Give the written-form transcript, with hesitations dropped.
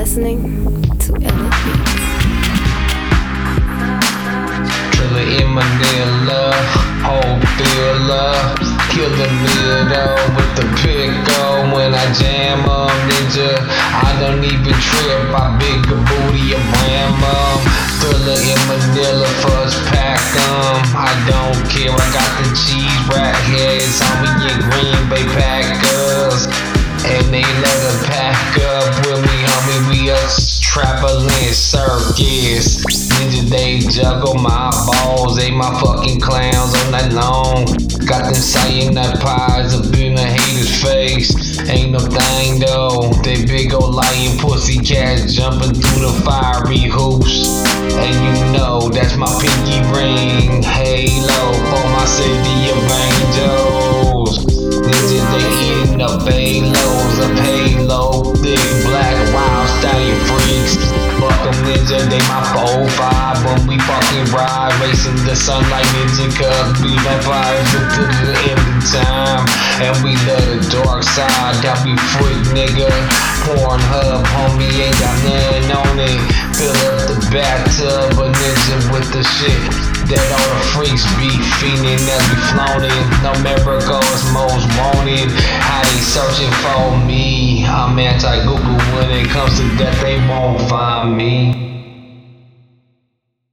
listening to Elliot Beats. Triller in Manila, whole filler, killing me with the pickle when I jam 'em, ninja. I don't even trip, I bigger booty, a bam. Thriller in Manila, first pack 'em. I don't care, I got the cheese rat heads on me in Green Bay Packers. And they let her pack up with me, homie. We a traveling circus. Ninja, they juggle my balls. They my fucking clowns all night long. Got them cyanide pies up in the hater's face. Ain't no thing though. They big ol' lion pussy cats jumping through the fiery hoops. And you know that's my pinky ring. Halo for my city of angels. Ninja, they eating up halos, a payload, thick black wild stallion freaks. Fuck 'em, ninja, they my 4-5 when we fucking ride, racing the sunlight, ninja, cause we vampires until the end of time. And we love the dark side, that we freak, nigga. Pornhub, homie, ain't got nothing on it. Fill up the bathtub, a ninja with the shit that all the freaks be feeling as we flown in. No miracles, most wanted. How they searching for me? I'm anti-Google when it comes to that, they won't find me.